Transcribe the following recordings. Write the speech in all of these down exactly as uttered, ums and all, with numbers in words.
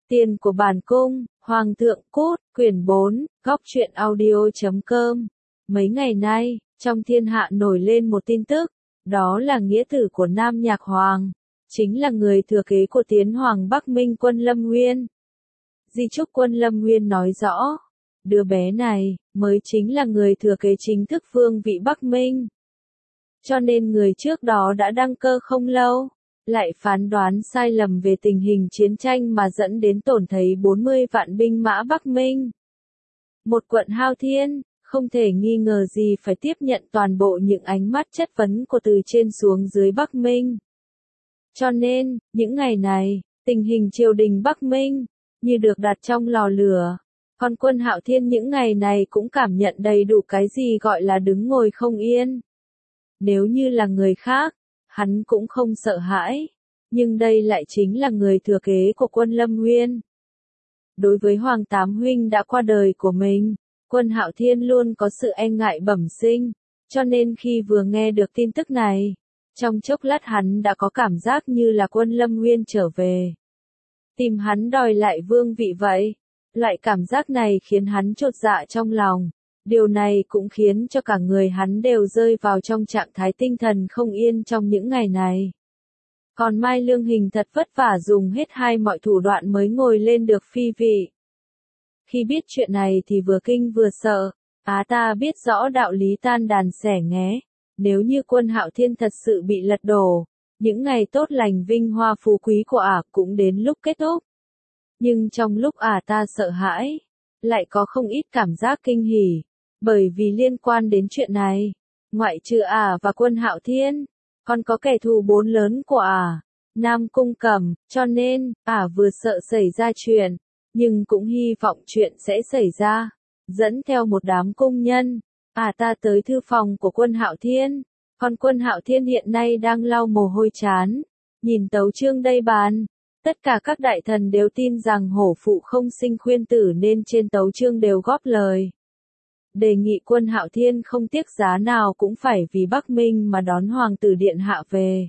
Tiền của bản cung, Hoàng thượng cút, quyển bốn, góc truyện audio chấm com. Mấy ngày nay, trong thiên hạ nổi lên một tin tức, đó là nghĩa tử của Nam Nhạc Hoàng, chính là người thừa kế của Tiến Hoàng Bắc Minh Quân Lâm Nguyên. Di chúc Quân Lâm Nguyên nói rõ, đứa bé này, mới chính là người thừa kế chính thức vương vị Bắc Minh. Cho nên người trước đó đã đăng cơ không lâu, lại phán đoán sai lầm về tình hình chiến tranh mà dẫn đến tổn thấy bốn mươi vạn binh mã Bắc Minh. Một quận hao thiên, không thể nghi ngờ gì phải tiếp nhận toàn bộ những ánh mắt chất vấn của từ trên xuống dưới Bắc Minh. Cho nên, những ngày này, tình hình triều đình Bắc Minh, như được đặt trong lò lửa. Còn quân Hạo Thiên những ngày này cũng cảm nhận đầy đủ cái gì gọi là đứng ngồi không yên. Nếu như là người khác, hắn cũng không sợ hãi. Nhưng đây lại chính là người thừa kế của quân Lâm Nguyên. Đối với Hoàng Tám Huynh đã qua đời của mình, quân Hạo Thiên luôn có sự e ngại bẩm sinh. Cho nên khi vừa nghe được tin tức này, trong chốc lát hắn đã có cảm giác như là quân Lâm Nguyên trở về. Tìm hắn đòi lại vương vị vậy. Loại cảm giác này khiến hắn chột dạ trong lòng. Điều này cũng khiến cho cả người hắn đều rơi vào trong trạng thái tinh thần không yên trong những ngày này. Còn Mai Lương Hình thật vất vả dùng hết hai mọi thủ đoạn mới ngồi lên được phi vị. Khi biết chuyện này thì vừa kinh vừa sợ, á ta biết rõ đạo lý tan đàn xẻ nghé. Nếu như quân Hạo Thiên thật sự bị lật đổ, những ngày tốt lành vinh hoa phú quý của ả cũng đến lúc kết thúc. Nhưng trong lúc ả ta sợ hãi, lại có không ít cảm giác kinh hỉ, bởi vì liên quan đến chuyện này, ngoại trừ ả và quân Hạo Thiên, còn có kẻ thù bốn lớn của ả, Nam Cung Cẩm, cho nên, ả vừa sợ xảy ra chuyện, nhưng cũng hy vọng chuyện sẽ xảy ra, dẫn theo một đám cung nhân, ả ta tới thư phòng của quân Hạo Thiên, còn quân Hạo Thiên hiện nay đang lau mồ hôi chán, nhìn tấu chương đây bàn. Tất cả các đại thần đều tin rằng hổ phụ không sinh khuyên tử nên trên tấu chương đều góp lời. Đề nghị quân Hạo Thiên không tiếc giá nào cũng phải vì Bắc Minh mà đón hoàng tử điện hạ về.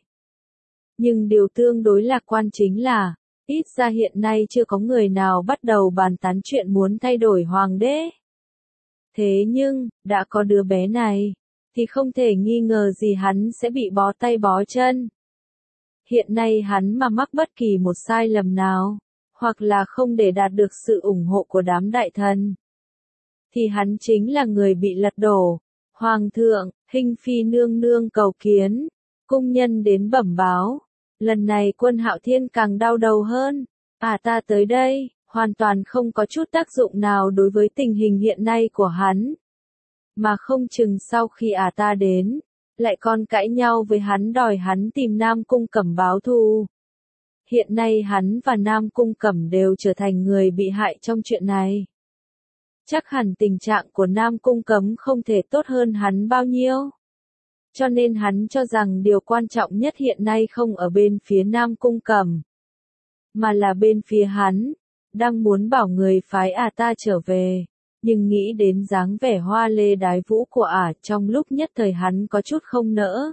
Nhưng điều tương đối lạc quan chính là, ít ra hiện nay chưa có người nào bắt đầu bàn tán chuyện muốn thay đổi hoàng đế. Thế nhưng, đã có đứa bé này, thì không thể nghi ngờ gì hắn sẽ bị bó tay bó chân. Hiện nay hắn mà mắc bất kỳ một sai lầm nào, hoặc là không để đạt được sự ủng hộ của đám đại thần, thì hắn chính là người bị lật đổ. Hoàng thượng, Hinh Phi nương nương cầu kiến, cung nhân đến bẩm báo. Lần này quân Hạo Thiên càng đau đầu hơn, à ta tới đây, hoàn toàn không có chút tác dụng nào đối với tình hình hiện nay của hắn. Mà không chừng sau khi à ta đến, lại còn cãi nhau với hắn đòi hắn tìm Nam Cung Cẩm báo thù. Hiện nay hắn và Nam Cung Cẩm đều trở thành người bị hại trong chuyện này. Chắc hẳn tình trạng của Nam Cung Cẩm không thể tốt hơn hắn bao nhiêu. Cho nên hắn cho rằng điều quan trọng nhất hiện nay không ở bên phía Nam Cung Cẩm, mà là bên phía hắn, đang muốn bảo người phái à ta trở về. Nhưng nghĩ đến dáng vẻ hoa lê đái vũ của ả trong lúc nhất thời hắn có chút không nỡ.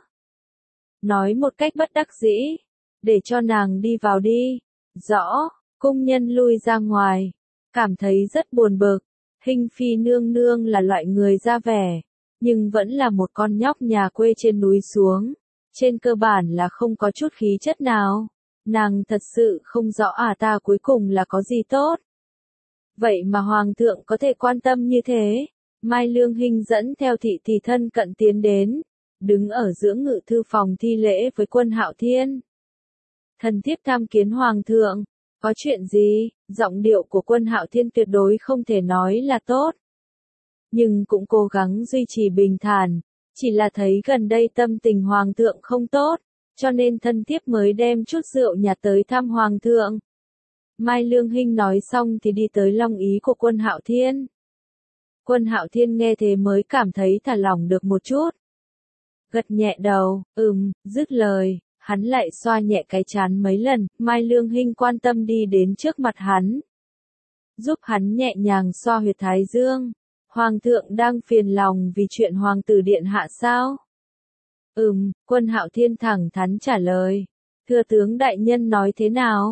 Nói một cách bất đắc dĩ, để cho nàng đi vào đi. Rõ, cung nhân lui ra ngoài, cảm thấy rất buồn bực. Hinh Phi nương nương là loại người ra vẻ, nhưng vẫn là một con nhóc nhà quê trên núi xuống. Trên cơ bản là không có chút khí chất nào. Nàng thật sự không rõ ả ta cuối cùng là có gì tốt. Vậy mà Hoàng thượng có thể quan tâm như thế. Mai Lương Hinh dẫn theo thị thì thân cận tiến đến, đứng ở giữa ngự thư phòng thi lễ với quân Hạo Thiên. Thần thiếp tham kiến Hoàng thượng, có chuyện gì? Giọng điệu của quân Hạo Thiên tuyệt đối không thể nói là tốt. Nhưng cũng cố gắng duy trì bình thản, chỉ là thấy gần đây tâm tình Hoàng thượng không tốt, cho nên thân thiếp mới đem chút rượu nhạt tới thăm Hoàng thượng. Mai Lương Hinh nói xong thì đi tới long ý của quân Hạo Thiên. Quân Hạo Thiên nghe thế mới cảm thấy thả lỏng được một chút. Gật nhẹ đầu, ừm, dứt lời, hắn lại xoa nhẹ cái trán mấy lần, Mai Lương Hinh quan tâm đi đến trước mặt hắn. Giúp hắn nhẹ nhàng xoa huyệt thái dương. Hoàng thượng đang phiền lòng vì chuyện hoàng tử điện hạ sao? Ừm, quân Hạo Thiên thẳng thắn trả lời. Thưa tướng đại nhân nói thế nào?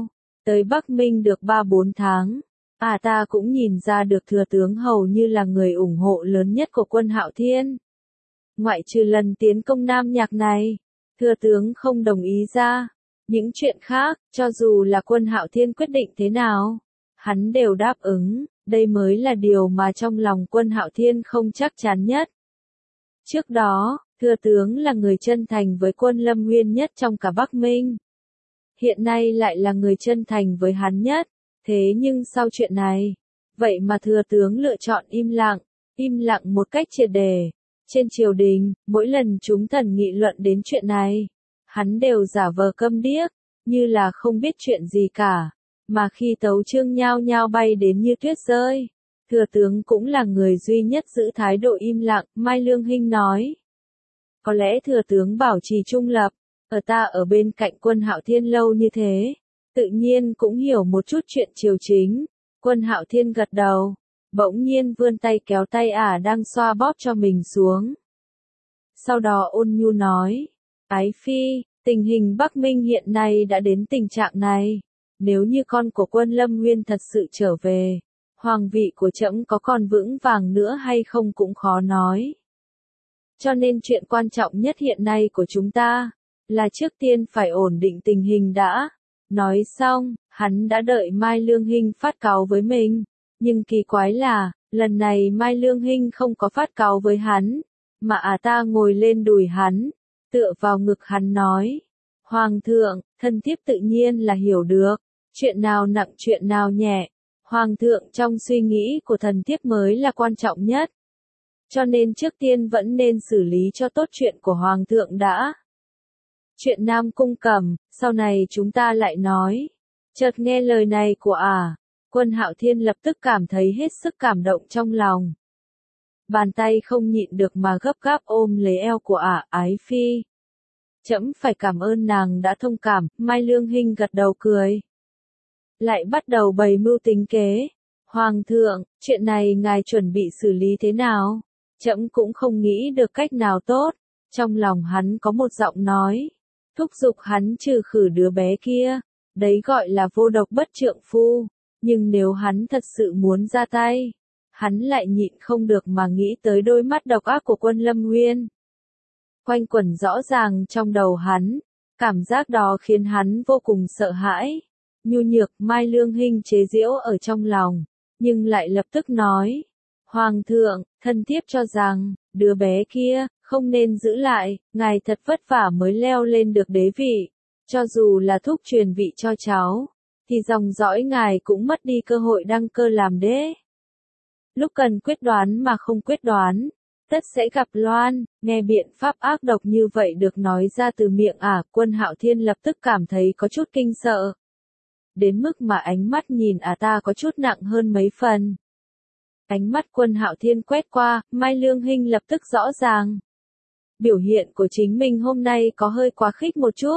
Tới Bắc Minh được ba bốn tháng, à ta cũng nhìn ra được thừa tướng hầu như là người ủng hộ lớn nhất của quân Hạo Thiên. Ngoại trừ lần tiến công Nam Nhạc này, thừa tướng không đồng ý ra. Những chuyện khác, cho dù là quân Hạo Thiên quyết định thế nào, hắn đều đáp ứng, đây mới là điều mà trong lòng quân Hạo Thiên không chắc chắn nhất. Trước đó, thừa tướng là người chân thành với quân Lâm Nguyên nhất trong cả Bắc Minh. Hiện nay lại là người chân thành với hắn nhất, thế nhưng sau chuyện này, vậy mà thừa tướng lựa chọn im lặng, im lặng một cách triệt để. Trên triều đình, mỗi lần chúng thần nghị luận đến chuyện này, hắn đều giả vờ câm điếc, như là không biết chuyện gì cả, mà khi tấu chương nhao nhao bay đến như tuyết rơi, thừa tướng cũng là người duy nhất giữ thái độ im lặng, Mai Lương Hinh nói. Có lẽ thừa tướng bảo trì trung lập, ở ta ở bên cạnh quân Hạo Thiên lâu như thế, tự nhiên cũng hiểu một chút chuyện triều chính, quân Hạo Thiên gật đầu, bỗng nhiên vươn tay kéo tay ả đang xoa bóp cho mình xuống. Sau đó ôn nhu nói, Ái Phi, tình hình Bắc Minh hiện nay đã đến tình trạng này, nếu như con của quân Lâm Nguyên thật sự trở về, hoàng vị của trẫm có còn vững vàng nữa hay không cũng khó nói. Cho nên chuyện quan trọng nhất hiện nay của chúng ta, là trước tiên phải ổn định tình hình đã. Nói xong, hắn đã đợi Mai Lương Hinh phát cáu với mình, nhưng kỳ quái là, lần này Mai Lương Hinh không có phát cáu với hắn, mà à ta ngồi lên đùi hắn, tựa vào ngực hắn nói, Hoàng thượng, thân thiếp tự nhiên là hiểu được, chuyện nào nặng chuyện nào nhẹ, Hoàng thượng trong suy nghĩ của thần thiếp mới là quan trọng nhất. Cho nên trước tiên vẫn nên xử lý cho tốt chuyện của Hoàng thượng đã. Chuyện Nam Cung Cẩm, sau này chúng ta lại nói. Chợt nghe lời này của ả, à, quân Hạo Thiên lập tức cảm thấy hết sức cảm động trong lòng. Bàn tay không nhịn được mà gấp gáp ôm lấy eo của ả, à, Ái Phi. Trẫm phải cảm ơn nàng đã thông cảm, Mai Lương Hinh gật đầu cười. Lại bắt đầu bày mưu tính kế. Hoàng thượng, chuyện này ngài chuẩn bị xử lý thế nào? Trẫm cũng không nghĩ được cách nào tốt. Trong lòng hắn có một giọng nói, thúc giục hắn trừ khử đứa bé kia, đấy gọi là vô độc bất trượng phu, nhưng nếu hắn thật sự muốn ra tay, hắn lại nhịn không được mà nghĩ tới đôi mắt độc ác của quân Lâm Nguyên. Quanh quẩn rõ ràng trong đầu hắn, cảm giác đó khiến hắn vô cùng sợ hãi. Nhu nhược Mai Lương Hinh chế giễu ở trong lòng, nhưng lại lập tức nói, Hoàng thượng, thân thiếp cho rằng, đứa bé kia, không nên giữ lại, ngài thật vất vả mới leo lên được đế vị, cho dù là thúc truyền vị cho cháu, thì dòng dõi ngài cũng mất đi cơ hội đăng cơ làm đế. Lúc cần quyết đoán mà không quyết đoán, tất sẽ gặp loan. Nghe biện pháp ác độc như vậy được nói ra từ miệng ả, à, quân Hạo Thiên lập tức cảm thấy có chút kinh sợ. Đến mức mà ánh mắt nhìn ả à ta có chút nặng hơn mấy phần. Ánh mắt quân Hạo Thiên quét qua, Mai Lương Hinh lập tức rõ ràng. Biểu hiện của chính mình hôm nay có hơi quá khích một chút.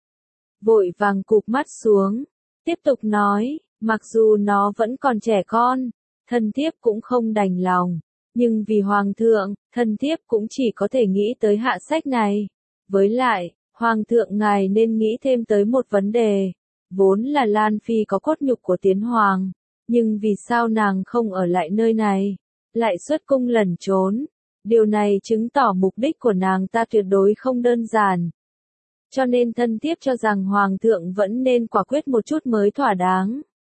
Vội vàng cụp mắt xuống, tiếp tục nói, mặc dù nó vẫn còn trẻ con, thân thiếp cũng không đành lòng, nhưng vì Hoàng thượng, thân thiếp cũng chỉ có thể nghĩ tới hạ sách này. Với lại, Hoàng thượng ngài nên nghĩ thêm tới một vấn đề, vốn là Lan Phi có cốt nhục của Tiến Hoàng, nhưng vì sao nàng không ở lại nơi này, lại xuất cung lẩn trốn. Điều này chứng tỏ mục đích của nàng ta tuyệt đối không đơn giản. Cho nên thân thiếp cho rằng Hoàng thượng vẫn nên quả quyết một chút mới thỏa đáng.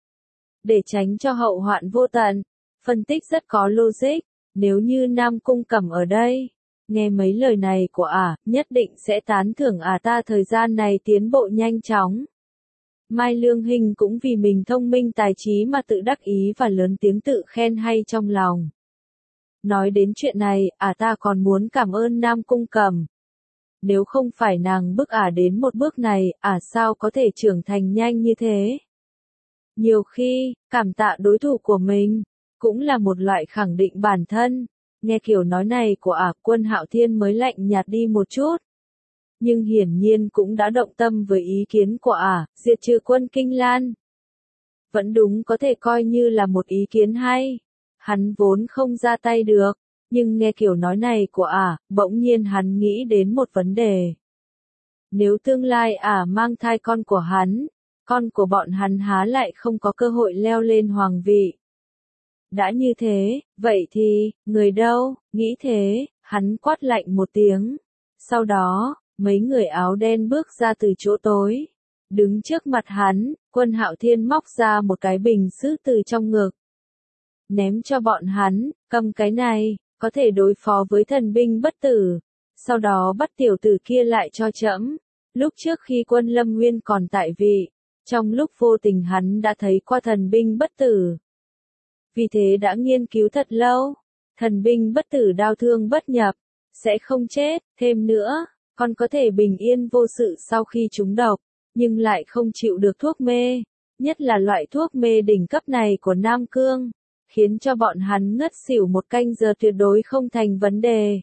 Để tránh cho hậu hoạn vô tận, phân tích rất có logic, nếu như Nam Cung Cẩm ở đây, nghe mấy lời này của ả, à, nhất định sẽ tán thưởng ả à ta thời gian này tiến bộ nhanh chóng. Mai Lương Hinh cũng vì mình thông minh tài trí mà tự đắc ý và lớn tiếng tự khen hay trong lòng. Nói đến chuyện này, ả à ta còn muốn cảm ơn Nam Cung Cẩm. Nếu không phải nàng bức ả à đến một bước này, ả à sao có thể trưởng thành nhanh như thế? Nhiều khi, cảm tạ đối thủ của mình, cũng là một loại khẳng định bản thân. Nghe kiểu nói này của ả, à, quân Hạo Thiên mới lạnh nhạt đi một chút. Nhưng hiển nhiên cũng đã động tâm với ý kiến của ả, à, diệt trừ quân Kinh Lan. Vẫn đúng có thể coi như là một ý kiến hay. Hắn vốn không ra tay được, nhưng nghe kiểu nói này của ả, à, bỗng nhiên hắn nghĩ đến một vấn đề. Nếu tương lai ả à mang thai con của hắn, con của bọn hắn há lại không có cơ hội leo lên hoàng vị. Đã như thế, vậy thì, người đâu, nghĩ thế, hắn quát lạnh một tiếng. Sau đó, mấy người áo đen bước ra từ chỗ tối. Đứng trước mặt hắn, Quân Hạo Thiên móc ra một cái bình sứ từ trong ngực. Ném cho bọn hắn, cầm cái này, có thể đối phó với thần binh bất tử. Sau đó bắt tiểu tử kia lại cho trẫm. Lúc trước khi Quân Lâm Nguyên còn tại vị, trong lúc vô tình hắn đã thấy qua thần binh bất tử. Vì thế đã nghiên cứu thật lâu. Thần binh bất tử đao thương bất nhập, sẽ không chết, thêm nữa, còn có thể bình yên vô sự sau khi trúng độc, nhưng lại không chịu được thuốc mê, nhất là loại thuốc mê đỉnh cấp này của Nam Cương, khiến cho bọn hắn ngất xỉu một canh giờ tuyệt đối không thành vấn đề.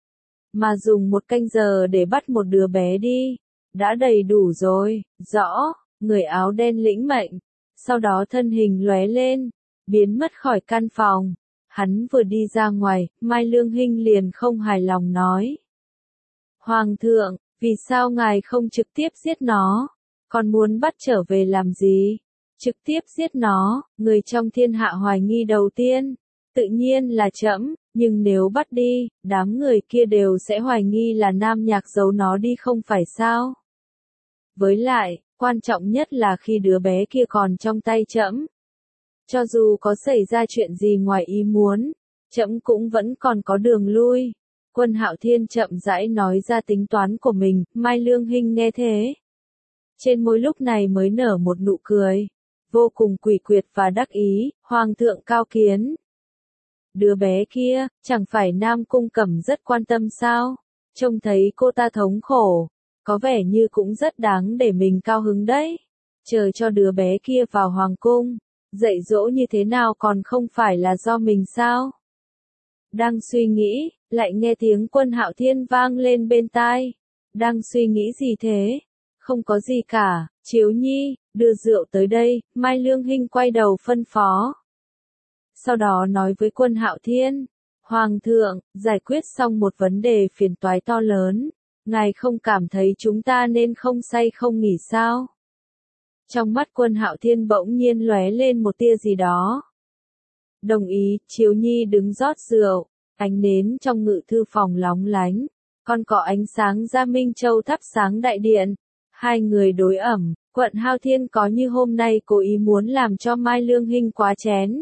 Mà dùng một canh giờ để bắt một đứa bé đi, đã đầy đủ rồi, rõ, người áo đen lĩnh mệnh, sau đó thân hình lóe lên, biến mất khỏi căn phòng. Hắn vừa đi ra ngoài, Mai Lương Hinh liền không hài lòng nói. Hoàng thượng, vì sao ngài không trực tiếp giết nó? Còn muốn bắt trở về làm gì? Trực tiếp giết nó, người trong thiên hạ hoài nghi đầu tiên. Tự nhiên là trẫm, nhưng nếu bắt đi, đám người kia đều sẽ hoài nghi là Nam Nhạc giấu nó đi không phải sao? Với lại, quan trọng nhất là khi đứa bé kia còn trong tay trẫm. Cho dù có xảy ra chuyện gì ngoài ý muốn, trẫm cũng vẫn còn có đường lui. Quân Hạo Thiên chậm rãi nói ra tính toán của mình, Mai Lương Hinh nghe thế. Trên môi lúc này mới nở một nụ cười, vô cùng quỷ quyệt và đắc ý, Hoàng thượng cao kiến. Đứa bé kia, chẳng phải Nam Cung Cẩm rất quan tâm sao? Trông thấy cô ta thống khổ, có vẻ như cũng rất đáng để mình cao hứng đấy. Chờ cho đứa bé kia vào Hoàng cung. Dạy dỗ như thế nào còn không phải là do mình sao? Đang suy nghĩ, lại nghe tiếng Quân Hạo Thiên vang lên bên tai. Đang suy nghĩ gì thế? Không có gì cả, Chiếu Nhi, đưa rượu tới đây, Mai Lương Hinh quay đầu phân phó. Sau đó nói với Quân Hạo Thiên, Hoàng thượng, giải quyết xong một vấn đề phiền toái to lớn, ngài không cảm thấy chúng ta nên không say không nghỉ sao? Trong mắt Quân Hạo Thiên bỗng nhiên lóe lên một tia gì đó. Đồng ý, Chiếu Nhi đứng rót rượu, ánh nến trong ngự thư phòng lóng lánh, còn có ánh sáng Gia Minh Châu thắp sáng đại điện. Hai người đối ẩm, Quận Hạo Thiên có như hôm nay cố ý muốn làm cho Mai Lương Hinh quá chén.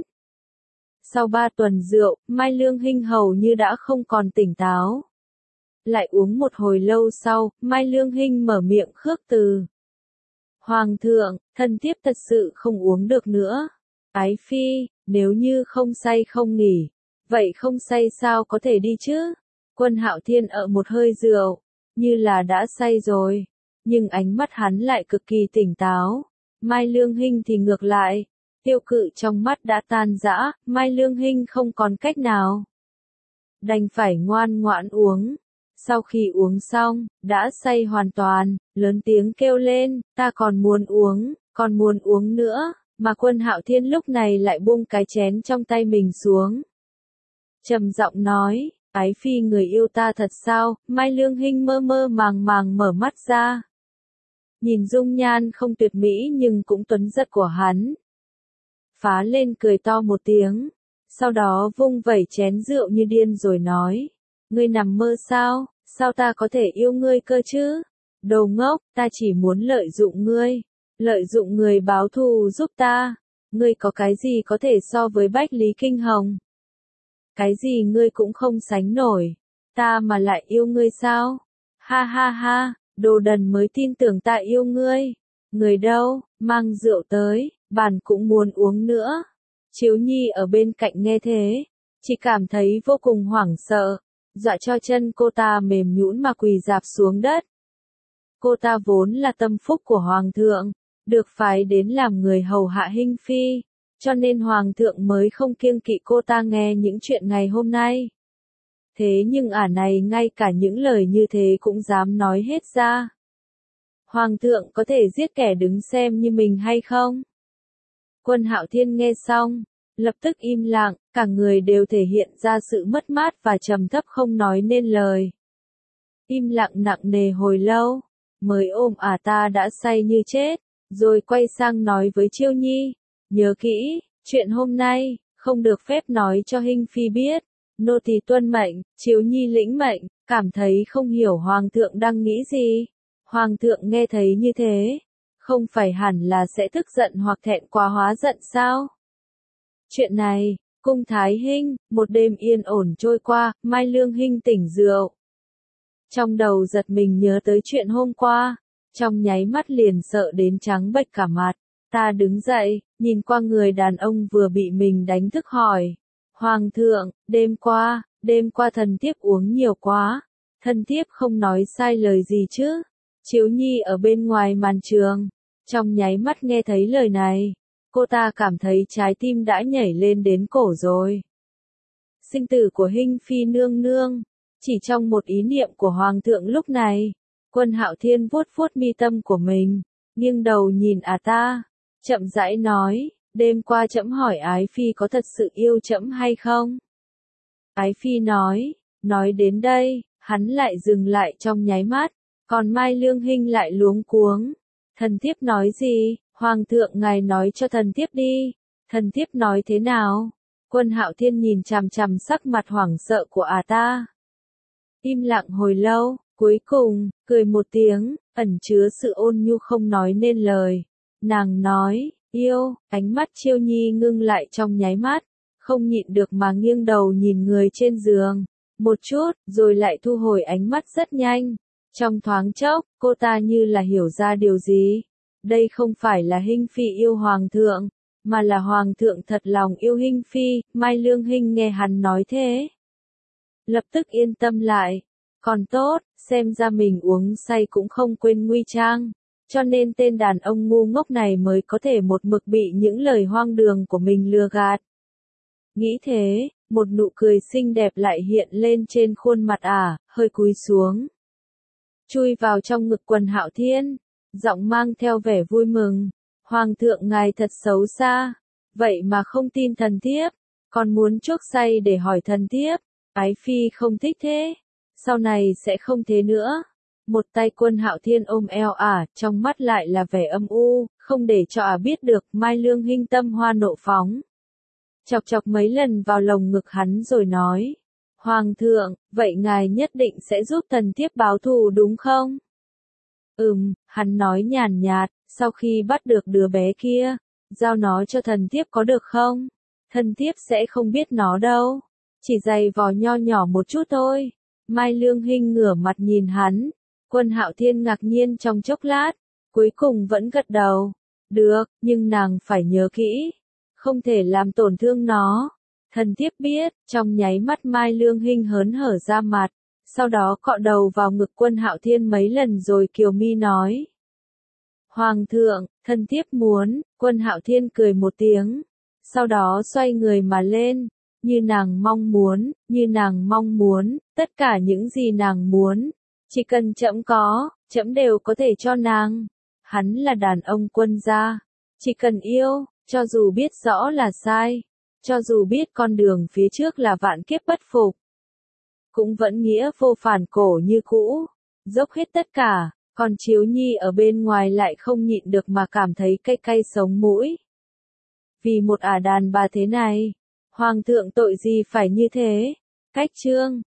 Sau ba tuần rượu, Mai Lương Hinh hầu như đã không còn tỉnh táo. Lại uống một hồi lâu sau, Mai Lương Hinh mở miệng khước từ. Hoàng thượng, thần thiếp thật sự không uống được nữa. Ái phi, nếu như không say không nghỉ, vậy không say sao có thể đi chứ? Quân Hạo Thiên ợ một hơi rượu, như là đã say rồi, nhưng ánh mắt hắn lại cực kỳ tỉnh táo. Mai Lương Hinh thì ngược lại, tiêu cự trong mắt đã tan rã, Mai Lương Hinh không còn cách nào. Đành phải ngoan ngoãn uống. Sau khi uống xong, đã say hoàn toàn, lớn tiếng kêu lên, ta còn muốn uống, còn muốn uống nữa, mà Quân Hạo Thiên lúc này lại buông cái chén trong tay mình xuống. Trầm giọng nói, ái phi người yêu ta thật sao? Mai Lương Hinh mơ mơ màng màng mở mắt ra. Nhìn dung nhan không tuyệt mỹ nhưng cũng tuấn giật của hắn. Phá lên cười to một tiếng, sau đó vung vẩy chén rượu như điên rồi nói. Ngươi nằm mơ sao, sao ta có thể yêu ngươi cơ chứ? Đồ ngốc, ta chỉ muốn lợi dụng ngươi, lợi dụng người báo thù giúp ta. Ngươi có cái gì có thể so với Bách Lý Kinh Hồng? Cái gì ngươi cũng không sánh nổi, ta mà lại yêu ngươi sao? Ha ha ha, đồ đần mới tin tưởng ta yêu ngươi. Người đâu, mang rượu tới, bản cũng muốn uống nữa. Chiếu Nhi ở bên cạnh nghe thế, chỉ cảm thấy vô cùng hoảng sợ. Dọa cho chân cô ta mềm nhũn mà quỳ rạp xuống đất. Cô ta vốn là tâm phúc của Hoàng thượng, được phái đến làm người hầu hạ Hinh Phi, cho nên Hoàng thượng mới không kiêng kỵ cô ta nghe những chuyện ngày hôm nay. Thế nhưng ả này ngay cả những lời như thế cũng dám nói hết ra. Hoàng thượng có thể giết kẻ đứng xem như mình hay không? Quân Hạo Thiên nghe xong, lập tức im lặng, cả người đều thể hiện ra sự mất mát và trầm thấp không nói nên lời. Im lặng nặng nề hồi lâu, mới ôm à ta đã say như chết, rồi quay sang nói với Chiêu Nhi, nhớ kỹ, chuyện hôm nay, không được phép nói cho Hinh Phi biết, nô tỳ tuân mệnh. Chiêu Nhi lĩnh mệnh, cảm thấy không hiểu Hoàng thượng đang nghĩ gì. Hoàng thượng nghe thấy như thế, không phải hẳn là sẽ tức giận hoặc thẹn quá hóa giận sao? Chuyện này, cung Thái Hinh, một đêm yên ổn trôi qua, Mai Lương Hinh tỉnh rượu. Trong đầu giật mình nhớ tới chuyện hôm qua, trong nháy mắt liền sợ đến trắng bệch cả mặt. Ta đứng dậy, nhìn qua người đàn ông vừa bị mình đánh thức hỏi. Hoàng thượng, đêm qua, đêm qua thần thiếp uống nhiều quá, thần thiếp không nói sai lời gì chứ? Chiếu Nhi ở bên ngoài màn trường, trong nháy mắt nghe thấy lời này, cô ta cảm thấy trái tim đã nhảy lên đến cổ rồi. Sinh tử của Hinh Phi nương nương, chỉ trong một ý niệm của Hoàng thượng lúc này, Quân Hạo Thiên vuốt vuốt mi tâm của mình, nghiêng đầu nhìn à ta, chậm rãi nói, đêm qua trẫm hỏi Ái Phi có thật sự yêu trẫm hay không? Ái Phi nói, nói đến đây, hắn lại dừng lại trong nháy mắt, còn Mai Lương Hinh lại luống cuống. Thần thiếp nói gì? Hoàng thượng ngài nói cho thần thiếp đi. Thần thiếp nói thế nào? Quân Hạo Thiên nhìn chằm chằm sắc mặt hoảng sợ của à ta. Im lặng hồi lâu, cuối cùng, cười một tiếng, ẩn chứa sự ôn nhu không nói nên lời. Nàng nói, yêu, ánh mắt Chiêu Nhi ngưng lại trong nháy mắt, không nhịn được mà nghiêng đầu nhìn người trên giường. Một chút, rồi lại thu hồi ánh mắt rất nhanh. Trong thoáng chốc, cô ta như là hiểu ra điều gì. Đây không phải là Hinh Phi yêu Hoàng thượng, mà là Hoàng thượng thật lòng yêu Hinh Phi. Mai Lương Hinh nghe hắn nói thế, lập tức yên tâm lại. Còn tốt, xem ra mình uống say cũng không quên nguy trang, cho nên tên đàn ông ngu ngốc này mới có thể một mực bị những lời hoang đường của mình lừa gạt. Nghĩ thế, một nụ cười xinh đẹp lại hiện lên trên khuôn mặt ả, hơi cúi xuống, chui vào trong ngực Quân Hạo Thiên, giọng mang theo vẻ vui mừng. Hoàng thượng ngài thật xấu xa, vậy mà không tin thần thiếp, còn muốn chuốc say để hỏi thần thiếp. Ái Phi không thích thế, sau này sẽ không thế nữa. Một tay Quân Hạo Thiên ôm eo ả, trong mắt lại là vẻ âm u, không để cho ả biết được. Mai Lương Hinh tâm hoa nộ phóng, chọc chọc mấy lần vào lồng ngực hắn rồi nói, Hoàng thượng, vậy ngài nhất định sẽ giúp thần thiếp báo thù đúng không? Ừm, hắn nói nhàn nhạt, sau khi bắt được đứa bé kia, giao nó cho thần thiếp có được không? Thần thiếp sẽ không biết nó đâu, chỉ giày vò nho nhỏ một chút thôi. Mai Lương Hinh ngửa mặt nhìn hắn, Quân Hạo Thiên ngạc nhiên trong chốc lát, cuối cùng vẫn gật đầu, được, nhưng nàng phải nhớ kỹ, không thể làm tổn thương nó. Thần thiếp biết. Trong nháy mắt Mai Lương Hinh hớn hở ra mặt, sau đó cọ đầu vào ngực Quân Hạo Thiên mấy lần rồi kiều mi nói, Hoàng thượng, thần thiếp muốn. Quân Hạo Thiên cười một tiếng, sau đó xoay người mà lên, như nàng mong muốn, như nàng mong muốn, tất cả những gì nàng muốn, chỉ cần trẫm có, trẫm đều có thể cho nàng. Hắn là đàn ông quân gia, chỉ cần yêu, cho dù biết rõ là sai, cho dù biết con đường phía trước là vạn kiếp bất phục, cũng vẫn nghĩa vô phản cổ như cũ, dốc hết tất cả. Còn Chiếu Nhi ở bên ngoài lại không nhịn được mà cảm thấy cay cay sống mũi. Vì một ả đàn bà thế này, Hoàng thượng tội gì phải như thế? Cách chương